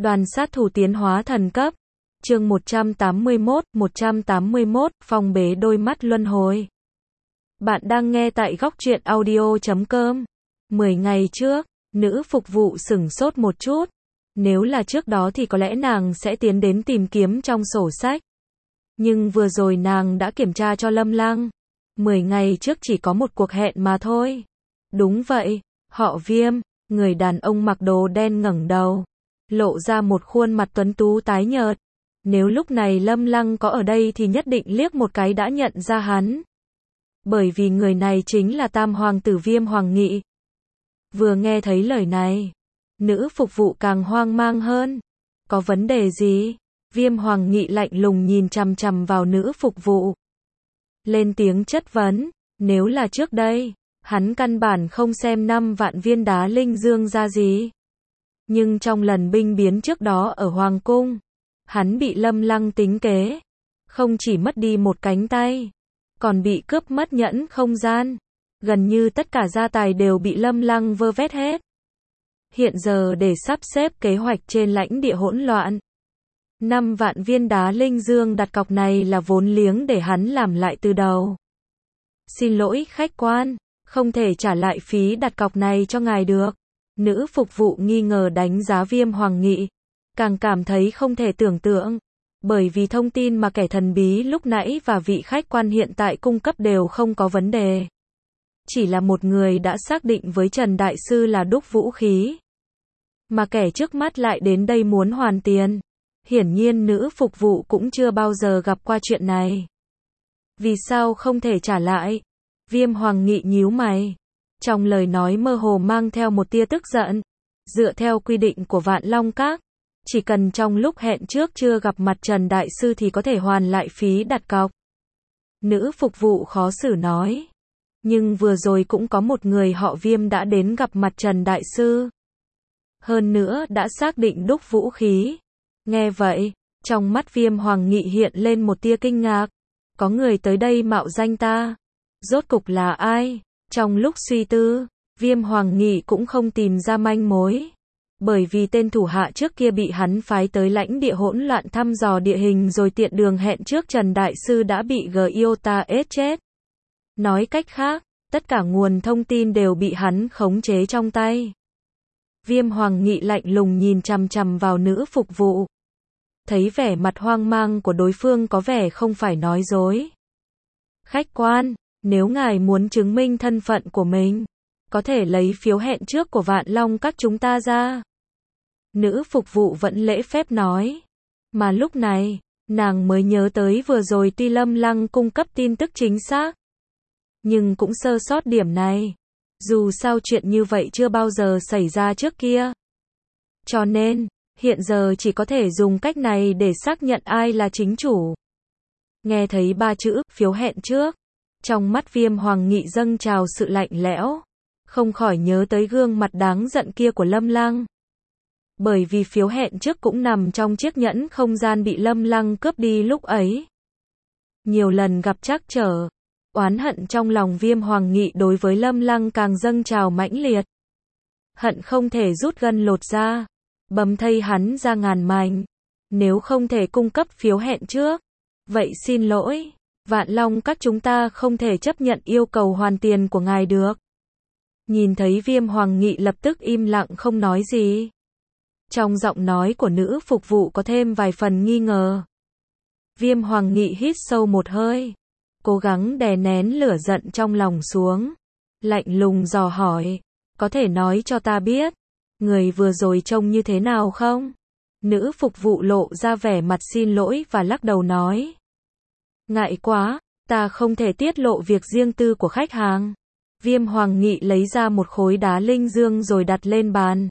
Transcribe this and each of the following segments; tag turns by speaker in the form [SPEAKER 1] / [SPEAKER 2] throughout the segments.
[SPEAKER 1] Đoàn sát thủ tiến hóa thần cấp. Chương 181, phong bế đôi mắt luân hồi. Bạn đang nghe tại góc truyện audio.com. 10 ngày trước, nữ phục vụ sửng sốt một chút. Nếu là trước đó thì có lẽ nàng sẽ tiến đến tìm kiếm trong sổ sách. Nhưng vừa rồi nàng đã kiểm tra cho Lâm Lăng. 10 ngày trước chỉ có một cuộc hẹn mà thôi. Đúng vậy, họ Viêm, người đàn ông mặc đồ đen ngẩng đầu, lộ ra một khuôn mặt tuấn tú tái nhợt. Nếu lúc này Lâm Lăng có ở đây thì nhất định liếc một cái đã nhận ra hắn. Bởi vì người này chính là Tam Hoàng tử Viêm Hoàng Nghị. Vừa nghe thấy lời này, nữ phục vụ càng hoang mang hơn. Có vấn đề gì? Viêm Hoàng Nghị lạnh lùng nhìn chằm chằm vào nữ phục vụ. Lên tiếng chất vấn, nếu là trước đây, hắn căn bản không xem 5 vạn viên đá linh dương ra gì. Nhưng trong lần binh biến trước đó ở Hoàng Cung, hắn bị Lâm Lăng tính kế. Không chỉ mất đi một cánh tay, còn bị cướp mất nhẫn không gian. Gần như tất cả gia tài đều bị Lâm Lăng vơ vét hết. Hiện giờ để sắp xếp kế hoạch trên lãnh địa hỗn loạn. 5 vạn viên đá linh dương đặt cọc này là vốn liếng để hắn làm lại từ đầu. Xin lỗi khách quan, không thể trả lại phí đặt cọc này cho ngài được. Nữ phục vụ nghi ngờ đánh giá Viêm Hoàng Nghị. Càng cảm thấy không thể tưởng tượng. Bởi vì thông tin mà kẻ thần bí lúc nãy và vị khách quan hiện tại cung cấp đều không có vấn đề. Chỉ là một người đã xác định với Trần Đại Sư là đúc vũ khí. Mà kẻ trước mắt lại đến đây muốn hoàn tiền. Hiển nhiên nữ phục vụ cũng chưa bao giờ gặp qua chuyện này. Vì sao không thể trả lại? Viêm Hoàng Nghị nhíu mày. Trong lời nói mơ hồ mang theo một tia tức giận. Dựa theo quy định của Vạn Long Các, chỉ cần trong lúc hẹn trước chưa gặp mặt Trần Đại Sư thì có thể hoàn lại phí đặt cọc. Nữ phục vụ khó xử nói. Nhưng vừa rồi cũng có một người họ Viêm đã đến gặp mặt Trần Đại Sư. Hơn nữa đã xác định đúc vũ khí. Nghe vậy, trong mắt Viêm Hoàng Nghị hiện lên một tia kinh ngạc. Có người tới đây mạo danh ta. Rốt cục là ai? Trong lúc suy tư, Viêm Hoàng Nghị cũng không tìm ra manh mối. Bởi vì tên thủ hạ trước kia bị hắn phái tới lãnh địa hỗn loạn thăm dò địa hình rồi tiện đường hẹn trước Trần Đại Sư đã bị Giota ết chết. Nói cách khác, tất cả nguồn thông tin đều bị hắn khống chế trong tay. Viêm Hoàng Nghị lạnh lùng nhìn chằm chằm vào nữ phục vụ. Thấy vẻ mặt hoang mang của đối phương có vẻ không phải nói dối. Khách quan, nếu ngài muốn chứng minh thân phận của mình, có thể lấy phiếu hẹn trước của Vạn Long Các chúng ta ra. Nữ phục vụ vẫn lễ phép nói. Mà lúc này, nàng mới nhớ tới vừa rồi tuy Lâm Lăng cung cấp tin tức chính xác, nhưng cũng sơ sót điểm này. Dù sao chuyện như vậy chưa bao giờ xảy ra trước kia. Cho nên, hiện giờ chỉ có thể dùng cách này để xác nhận ai là chính chủ. Nghe thấy 3 chữ, phiếu hẹn trước. Trong mắt Viêm Hoàng Nghị dâng trào sự lạnh lẽo. Không khỏi nhớ tới gương mặt đáng giận kia của Lâm Lăng. Bởi vì phiếu hẹn trước cũng nằm trong chiếc nhẫn không gian bị Lâm Lăng cướp đi lúc ấy. Nhiều lần gặp trắc trở. Oán hận trong lòng Viêm Hoàng Nghị đối với Lâm Lăng càng dâng trào mãnh liệt. Hận không thể rút gân lột da, bầm thây hắn ra ngàn mảnh. Nếu không thể cung cấp phiếu hẹn trước, vậy xin lỗi, Vạn Long Các chúng ta không thể chấp nhận yêu cầu hoàn tiền của ngài được. Nhìn thấy Viêm Hoàng Nghị lập tức im lặng không nói gì. Trong giọng nói của nữ phục vụ có thêm vài phần nghi ngờ. Viêm Hoàng Nghị hít sâu một hơi, cố gắng đè nén lửa giận trong lòng xuống. Lạnh lùng dò hỏi, có thể nói cho ta biết, người vừa rồi trông như thế nào không? Nữ phục vụ lộ ra vẻ mặt xin lỗi và lắc đầu nói. Ngại quá, ta không thể tiết lộ việc riêng tư của khách hàng. Viêm Hoàng Nghị lấy ra một khối đá linh dương rồi đặt lên bàn.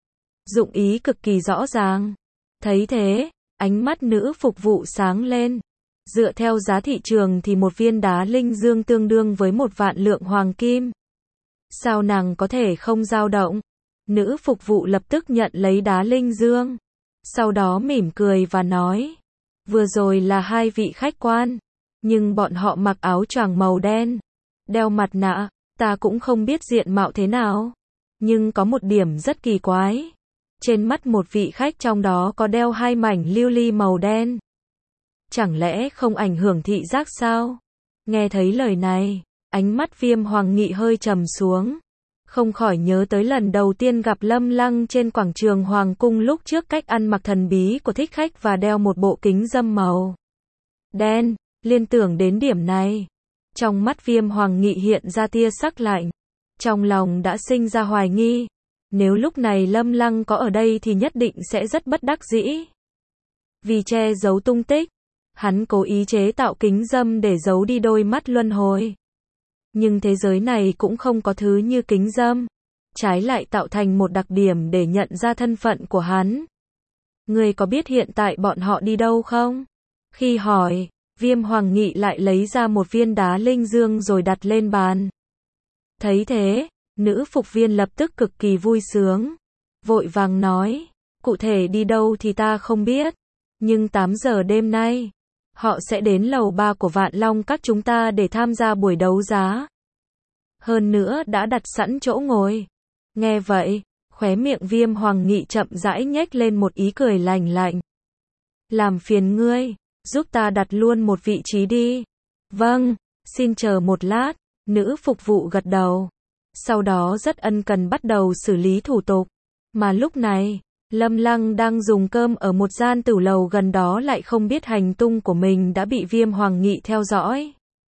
[SPEAKER 1] Dụng ý cực kỳ rõ ràng. Thấy thế, ánh mắt nữ phục vụ sáng lên. Dựa theo giá thị trường thì một viên đá linh dương tương đương với 1 vạn lượng hoàng kim. Sao nàng có thể không dao động? Nữ phục vụ lập tức nhận lấy đá linh dương. Sau đó mỉm cười và nói. Vừa rồi là 2 vị khách quan. Nhưng bọn họ mặc áo choàng màu đen. Đeo mặt nạ, ta cũng không biết diện mạo thế nào. Nhưng có một điểm rất kỳ quái. Trên mắt một vị khách trong đó có đeo 2 mảnh lưu ly màu đen. Chẳng lẽ không ảnh hưởng thị giác sao? Nghe thấy lời này, ánh mắt Viêm Hoàng Nghị hơi trầm xuống. Không khỏi nhớ tới lần đầu tiên gặp Lâm Lăng trên quảng trường Hoàng cung lúc trước, cách ăn mặc thần bí của thích khách và đeo một bộ kính râm màu đen. Liên tưởng đến điểm này, trong mắt Viêm Hoàng Nghị hiện ra tia sắc lạnh. Trong lòng đã sinh ra hoài nghi. Nếu lúc này Lâm Lăng có ở đây thì nhất định sẽ rất bất đắc dĩ. Vì che giấu tung tích, hắn cố ý chế tạo kính râm để giấu đi đôi mắt luân hồi. Nhưng thế giới này cũng không có thứ như kính râm. Trái lại tạo thành một đặc điểm để nhận ra thân phận của hắn. Ngươi có biết hiện tại bọn họ đi đâu không? Khi hỏi, Viêm Hoàng Nghị lại lấy ra một viên đá linh dương rồi đặt lên bàn. Thấy thế, nữ phục viên lập tức cực kỳ vui sướng. Vội vàng nói, cụ thể đi đâu thì ta không biết. Nhưng 8 giờ đêm nay, họ sẽ đến lầu 3 của Vạn Long Các chúng ta để tham gia buổi đấu giá. Hơn nữa đã đặt sẵn chỗ ngồi. Nghe vậy, khóe miệng Viêm Hoàng Nghị chậm rãi nhếch lên một ý cười lạnh lạnh. Làm phiền ngươi, giúp ta đặt luôn một vị trí đi. Vâng, xin chờ một lát, nữ phục vụ gật đầu. Sau đó rất ân cần bắt đầu xử lý thủ tục. Mà lúc này, Lâm Lăng đang dùng cơm ở một gian tửu lầu gần đó lại không biết hành tung của mình đã bị Viêm Hoàng Nghị theo dõi.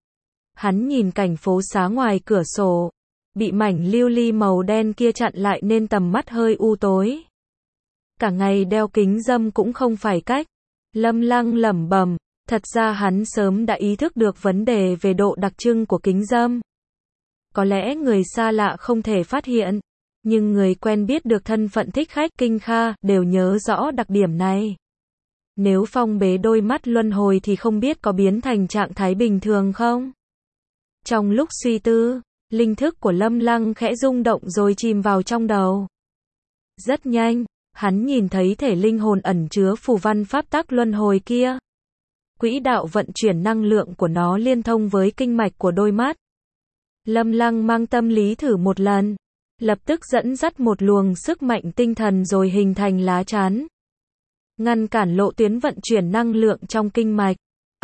[SPEAKER 1] Hắn nhìn cảnh phố xá ngoài cửa sổ, bị mảnh lưu ly màu đen kia chặn lại nên tầm mắt hơi u tối. Cả ngày đeo kính râm cũng không phải cách. Lâm Lăng lẩm bẩm, thật ra hắn sớm đã ý thức được vấn đề về độ đặc trưng của kính râm. Có lẽ người xa lạ không thể phát hiện, nhưng người quen biết được thân phận thích khách Kinh Kha đều nhớ rõ đặc điểm này. Nếu phong bế đôi mắt luân hồi thì không biết có biến thành trạng thái bình thường không? Trong lúc suy tư, linh thức của Lâm Lăng khẽ rung động rồi chìm vào trong đầu. Rất nhanh, hắn nhìn thấy thể linh hồn ẩn chứa phù văn pháp tắc luân hồi kia. Quỹ đạo vận chuyển năng lượng của nó liên thông với kinh mạch của đôi mắt. Lâm Lăng mang tâm lý thử một lần, lập tức dẫn dắt một luồng sức mạnh tinh thần rồi hình thành lá chắn. Ngăn cản lộ tuyến vận chuyển năng lượng trong kinh mạch.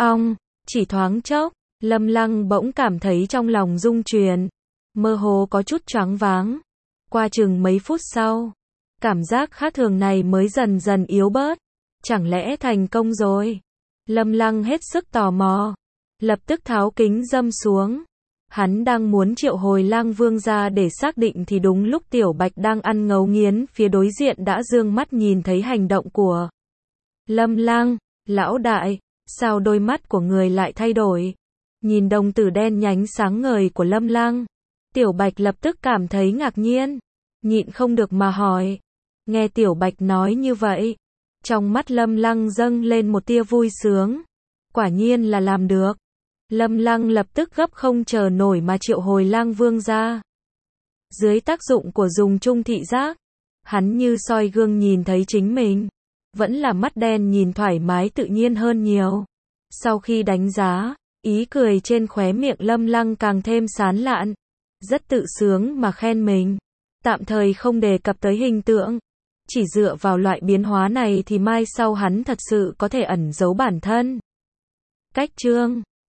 [SPEAKER 1] Chỉ thoáng chốc, Lâm Lăng bỗng cảm thấy trong lòng rung chuyển, mơ hồ có chút choáng váng. Qua chừng mấy phút sau, cảm giác khác thường này mới dần dần yếu bớt. Chẳng lẽ thành công rồi? Lâm Lăng hết sức tò mò, lập tức tháo kính râm xuống. Hắn đang muốn triệu hồi Lang Vương ra để xác định thì đúng lúc Tiểu Bạch đang ăn ngấu nghiến phía đối diện đã dương mắt nhìn thấy hành động của Lâm Lăng. Lão đại, sao đôi mắt của người lại thay đổi? Nhìn đồng tử đen nhánh sáng ngời của Lâm Lăng, Tiểu Bạch lập tức cảm thấy ngạc nhiên, nhịn không được mà hỏi. Nghe Tiểu Bạch nói như vậy, trong mắt Lâm Lăng dâng lên một tia vui sướng. Quả nhiên là làm được. Lâm Lăng lập tức gấp không chờ nổi mà triệu hồi Lang Vương ra. Dưới tác dụng của dùng chung thị giác, hắn như soi gương nhìn thấy chính mình. Vẫn là mắt đen nhìn thoải mái tự nhiên hơn nhiều. Sau khi đánh giá, ý cười trên khóe miệng Lâm Lăng càng thêm sán lạn. Rất tự sướng mà khen mình. Tạm thời không đề cập tới hình tượng. Chỉ dựa vào loại biến hóa này thì mai sau hắn thật sự có thể ẩn giấu bản thân. Cách chương